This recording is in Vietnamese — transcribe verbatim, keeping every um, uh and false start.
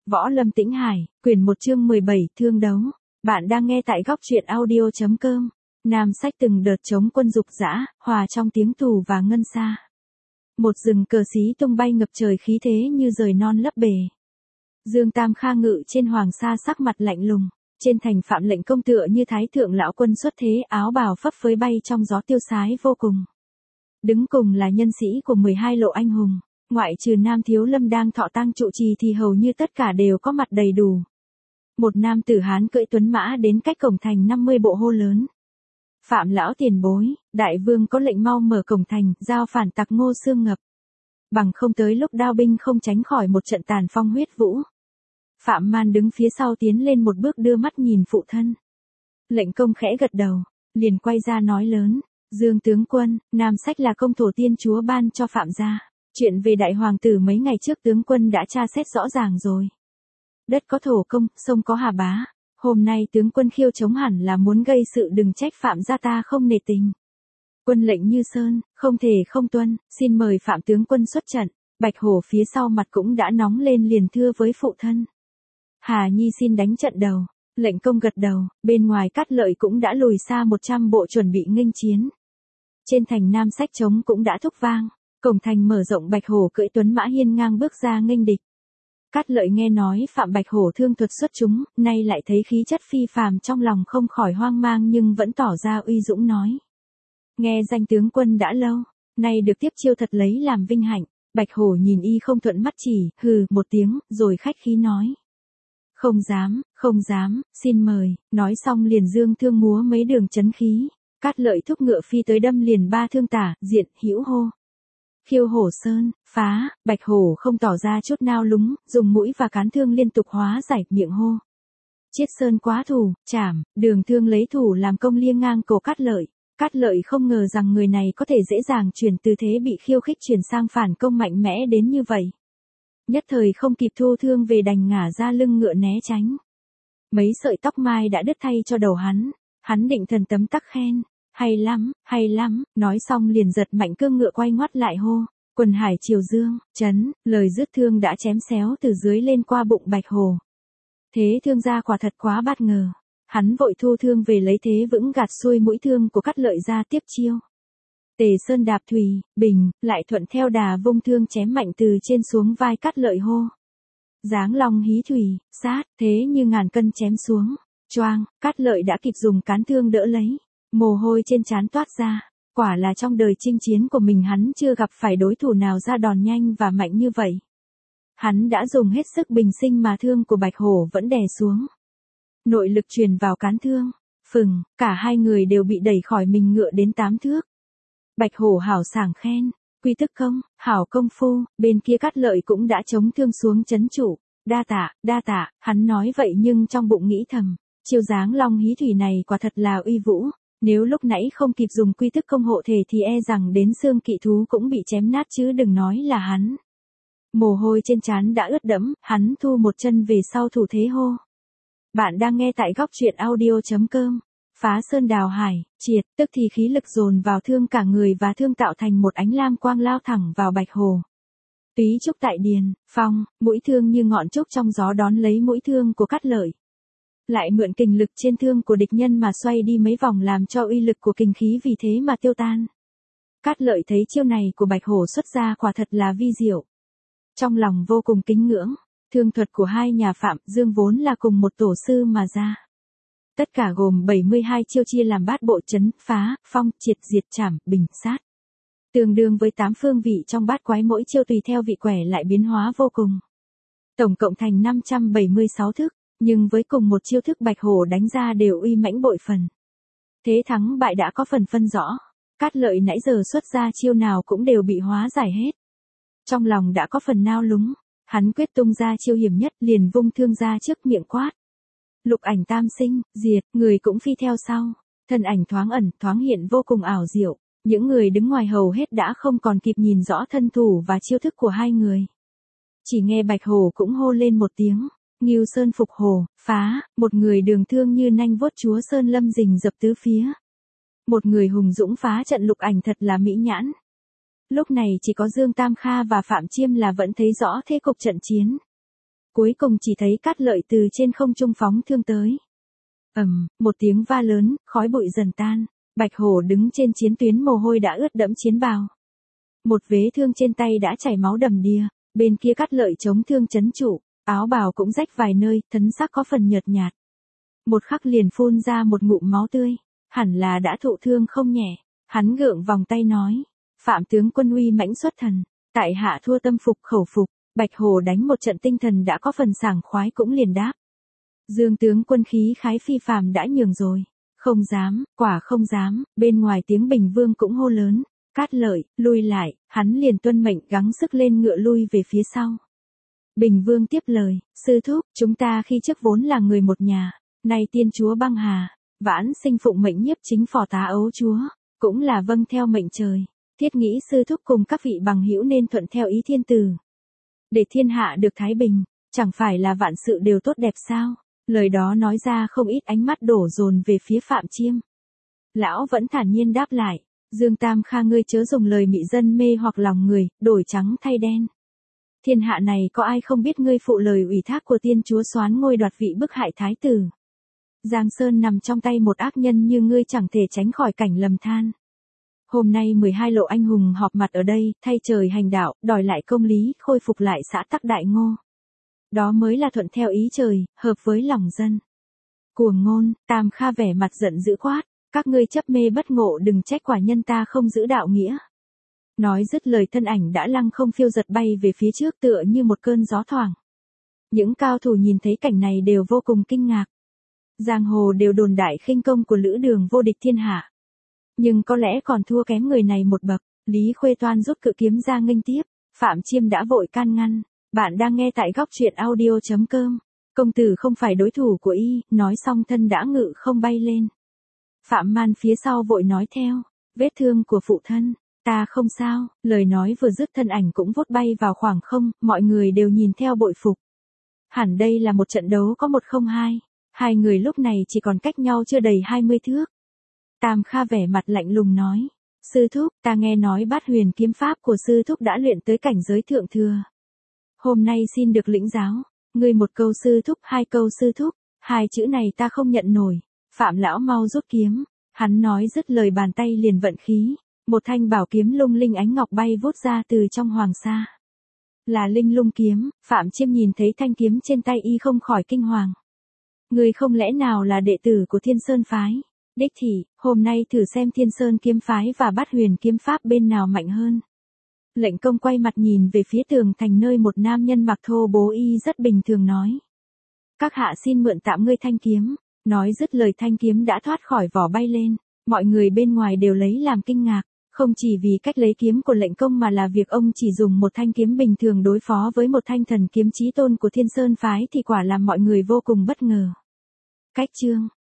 Võ Lâm Tĩnh Hải, quyển một chương mười bảy, thương đấu. Bạn đang nghe tại góc truyện audio.com. Nam sách từng đợt chống quân dục dã, hòa trong tiếng tù và ngân xa. Một rừng cờ xí tung bay ngập trời khí thế như rời non lấp bể. Dương Tam Kha ngự trên hoàng sa sắc mặt lạnh lùng. Trên thành Phạm Lệnh Công tựa như thái thượng lão quân xuất thế, áo bào phấp phới bay trong gió tiêu sái vô cùng. Đứng cùng là nhân sĩ của mười hai lộ anh hùng. Ngoại trừ Nam Thiếu Lâm đang thọ tang trụ trì thì hầu như tất cả đều có mặt đầy đủ. Một nam tử Hán cưỡi tuấn mã đến cách cổng thành năm mươi bộ hô lớn. Phạm lão tiền bối, đại vương có lệnh mau mở cổng thành, giao phản tặc Ngô Xương Ngập. Bằng không tới lúc đao binh không tránh khỏi một trận tàn phong huyết vũ. Phạm Man đứng phía sau tiến lên một bước đưa mắt nhìn phụ thân. Lệnh Công khẽ gật đầu, liền quay ra nói lớn, Dương tướng quân, Nam sách là công thổ tiên chúa ban cho Phạm gia. Chuyện về đại hoàng tử mấy ngày trước tướng quân đã tra xét rõ ràng rồi. Đất có thổ công, sông có hà bá. Hôm nay tướng quân khiêu chống hẳn là muốn gây sự, đừng trách Phạm gia ta không nể tình. Quân lệnh như sơn, không thể không tuân, xin mời Phạm tướng quân xuất trận. Bạch Hổ phía sau mặt cũng đã nóng lên liền thưa với phụ thân. Hà Nhi xin đánh trận đầu. Lệnh Công gật đầu, bên ngoài Cát Lợi cũng đã lùi xa một trăm bộ chuẩn bị nghênh chiến. Trên thành Nam sách trống cũng đã thúc vang. Cổng thành mở rộng, Bạch Hổ cưỡi tuấn mã hiên ngang bước ra nghênh địch. Cát Lợi nghe nói Phạm Bạch Hổ thương thuật xuất chúng, nay lại thấy khí chất phi phàm, trong lòng không khỏi hoang mang nhưng vẫn tỏ ra uy dũng nói. Nghe danh tướng quân đã lâu, nay được tiếp chiêu thật lấy làm vinh hạnh. Bạch Hổ nhìn y không thuận mắt chỉ, hừ một tiếng, rồi khách khí nói. Không dám, không dám, xin mời, nói xong liền dương thương múa mấy đường chấn khí. Cát Lợi thúc ngựa phi tới đâm liền ba thương tả, diện, hữu hô. Khiêu hổ sơn, phá, Bạch Hổ không tỏ ra chút nào lúng, dùng mũi và cán thương liên tục hóa giải, miệng hô. Chiết sơn quá thủ, chảm, đường thương lấy thủ làm công liêng ngang cổ Cát Lợi. Cát Lợi không ngờ rằng người này có thể dễ dàng chuyển từ thế bị khiêu khích chuyển sang phản công mạnh mẽ đến như vậy. Nhất thời không kịp thu thương về đành ngả ra lưng ngựa né tránh. Mấy sợi tóc mai đã đứt thay cho đầu hắn, hắn định thần tấm tắc khen. Hay lắm, hay lắm, nói xong liền giật mạnh cương ngựa quay ngoắt lại hô. Quần hải triều dương, chấn, lời dứt thương đã chém xéo từ dưới lên qua bụng Bạch Hổ. Thế thương gia quả thật quá bất ngờ. Hắn vội thu thương về lấy thế vững gạt xuôi mũi thương của Cát Lợi ra tiếp chiêu. Tề Sơn đạp thùy, bình, lại thuận theo đà vung thương chém mạnh từ trên xuống vai Cát Lợi hô. Giáng long hí thùy, sát, thế như ngàn cân chém xuống. Choang, Cát Lợi đã kịp dùng cán thương đỡ lấy. Mồ hôi trên trán toát ra, quả là trong đời chinh chiến của mình hắn chưa gặp phải đối thủ nào ra đòn nhanh và mạnh như vậy. Hắn đã dùng hết sức bình sinh mà thương của Bạch Hổ vẫn đè xuống. Nội lực truyền vào cán thương, phừng, cả hai người đều bị đẩy khỏi mình ngựa đến tám thước. Bạch Hổ hảo sảng khen, quy tức công, hảo công phu, bên kia Cát Lợi cũng đã chống thương xuống chấn trụ, đa tạ, đa tạ, hắn nói vậy nhưng trong bụng nghĩ thầm, chiêu dáng long hí thủy này quả thật là uy vũ. Nếu lúc nãy không kịp dùng quy tức công hộ thể thì e rằng đến xương kỵ thú cũng bị chém nát chứ đừng nói là hắn. Mồ hôi trên trán đã ướt đẫm, hắn thu một chân về sau thủ thế hô. Bạn đang nghe tại góc truyện audio.com. Phá sơn đào hải, triệt, tức thì khí lực dồn vào thương cả người và thương tạo thành một ánh lam quang lao thẳng vào Bạch Hổ. Túy trúc tại điền, phong, mũi thương như ngọn trúc trong gió đón lấy mũi thương của Cát Lợi. Lại mượn kình lực trên thương của địch nhân mà xoay đi mấy vòng làm cho uy lực của kình khí vì thế mà tiêu tan. Cát Lợi thấy chiêu này của Bạch Hổ xuất ra quả thật là vi diệu. Trong lòng vô cùng kính ngưỡng, thương thuật của hai nhà Phạm Dương vốn là cùng một tổ sư mà ra. Tất cả gồm bảy mươi hai chiêu chia làm bát bộ chấn, phá, phong, triệt, diệt, chảm, bình, sát. Tương đương với tám phương vị trong bát quái, mỗi chiêu tùy theo vị quẻ lại biến hóa vô cùng. Tổng cộng thành năm trăm bảy mươi sáu thức. Nhưng với cùng một chiêu thức Bạch Hổ đánh ra đều uy mãnh bội phần. Thế thắng bại đã có phần phân rõ. Cát Lợi nãy giờ xuất ra chiêu nào cũng đều bị hóa giải hết. Trong lòng đã có phần nao lúng, hắn quyết tung ra chiêu hiểm nhất, liền vung thương ra trước miệng quát. Lục ảnh tam sinh, diệt, người cũng phi theo sau. Thân ảnh thoáng ẩn, thoáng hiện vô cùng ảo diệu. Những người đứng ngoài hầu hết đã không còn kịp nhìn rõ thân thủ và chiêu thức của hai người. Chỉ nghe Bạch Hổ cũng hô lên một tiếng. Ngưu Sơn phục hổ, phá, một người đường thương như nanh vuốt chúa Sơn Lâm rình dập tứ phía. Một người hùng dũng phá trận lục ảnh thật là mỹ nhãn. Lúc này chỉ có Dương Tam Kha và Phạm Chiêm là vẫn thấy rõ thế cục trận chiến. Cuối cùng chỉ thấy Cát Lợi từ trên không trung phóng thương tới. Ầm, một tiếng va lớn, khói bụi dần tan, Bạch Hổ đứng trên chiến tuyến mồ hôi đã ướt đẫm chiến bào. Một vế thương trên tay đã chảy máu đầm đìa, bên kia Cát Lợi chống thương trấn trụ, áo bào cũng rách vài nơi, thân xác có phần nhợt nhạt. Một khắc liền phun ra một ngụm máu tươi, hẳn là đã thụ thương không nhẹ, hắn gượng vòng tay nói, Phạm tướng quân uy mãnh xuất thần, tại hạ thua tâm phục khẩu phục. Bạch Hổ đánh một trận tinh thần đã có phần sảng khoái cũng liền đáp. Dương tướng quân khí khái phi phàm đã nhường rồi. Không dám, quả không dám, bên ngoài tiếng Bình Vương cũng hô lớn. Cát Lợi, lui lại, hắn liền tuân mệnh gắng sức lên ngựa lui về phía sau. Bình Vương tiếp lời, sư thúc, chúng ta khi trước vốn là người một nhà, nay tiên chúa băng hà, vãn sinh phụng mệnh nhiếp chính phò tá ấu chúa, cũng là vâng theo mệnh trời. Thiết nghĩ sư thúc cùng các vị bằng hữu nên thuận theo ý thiên tử. Để thiên hạ được thái bình, chẳng phải là vạn sự đều tốt đẹp sao? Lời đó nói ra không ít ánh mắt đổ dồn về phía Phạm Chiêm. Lão vẫn thản nhiên đáp lại, Dương Tam Kha ngươi chớ dùng lời mị dân mê hoặc lòng người, đổi trắng thay đen. Thiên hạ này có ai không biết ngươi phụ lời ủy thác của tiên chúa soán ngôi đoạt vị bức hại thái tử. Giang Sơn nằm trong tay một ác nhân như ngươi chẳng thể tránh khỏi cảnh lầm than. Hôm nay mười hai lộ anh hùng họp mặt ở đây, thay trời hành đạo, đòi lại công lý, khôi phục lại xã tắc Đại Ngô. Đó mới là thuận theo ý trời, hợp với lòng dân. Cuồng ngôn, Tam Kha vẻ mặt giận dữ quát, các ngươi chấp mê bất ngộ đừng trách quả nhân ta không giữ đạo nghĩa. Nói dứt lời thân ảnh đã lăng không phiêu giật bay về phía trước tựa như một cơn gió thoảng. Những cao thủ nhìn thấy cảnh này đều vô cùng kinh ngạc. Giang hồ đều đồn đại khinh công của Lữ Đường vô địch thiên hạ. Nhưng có lẽ còn thua kém người này một bậc, Lý Khuê Toan rút cự kiếm ra nghênh tiếp, Phạm Chiêm đã vội can ngăn, bạn đang nghe tại góc truyện audio chấm com, công tử không phải đối thủ của y, nói xong thân đã ngự không bay lên. Phạm Man phía sau vội nói theo, vết thương của phụ thân, ta không sao, lời nói vừa dứt thân ảnh cũng vút bay vào khoảng không, mọi người đều nhìn theo bội phục. Hẳn đây là một trận đấu có một không hai, hai người lúc này chỉ còn cách nhau chưa đầy hai mươi thước. Tam Kha vẻ mặt lạnh lùng nói, sư thúc, ta nghe nói bát huyền kiếm pháp của sư thúc đã luyện tới cảnh giới thượng thừa. Hôm nay xin được lĩnh giáo, ngươi một câu sư thúc, hai câu sư thúc, hai chữ này ta không nhận nổi. Phạm lão mau rút kiếm, hắn nói dứt lời bàn tay liền vận khí, một thanh bảo kiếm lung linh ánh ngọc bay vút ra từ trong hoàng sa. Là Linh Lung kiếm, Phạm Chiêm nhìn thấy thanh kiếm trên tay y không khỏi kinh hoàng. Ngươi không lẽ nào là đệ tử của Thiên Sơn phái? Đích thị, hôm nay thử xem Thiên Sơn kiếm phái và bát huyền kiếm pháp bên nào mạnh hơn. Lệnh công quay mặt nhìn về phía tường thành nơi một nam nhân mặc thô bố y rất bình thường nói. Các hạ xin mượn tạm ngươi thanh kiếm, nói dứt lời thanh kiếm đã thoát khỏi vỏ bay lên, mọi người bên ngoài đều lấy làm kinh ngạc, không chỉ vì cách lấy kiếm của lệnh công mà là việc ông chỉ dùng một thanh kiếm bình thường đối phó với một thanh thần kiếm chí tôn của Thiên Sơn phái thì quả làm mọi người vô cùng bất ngờ. Cách chương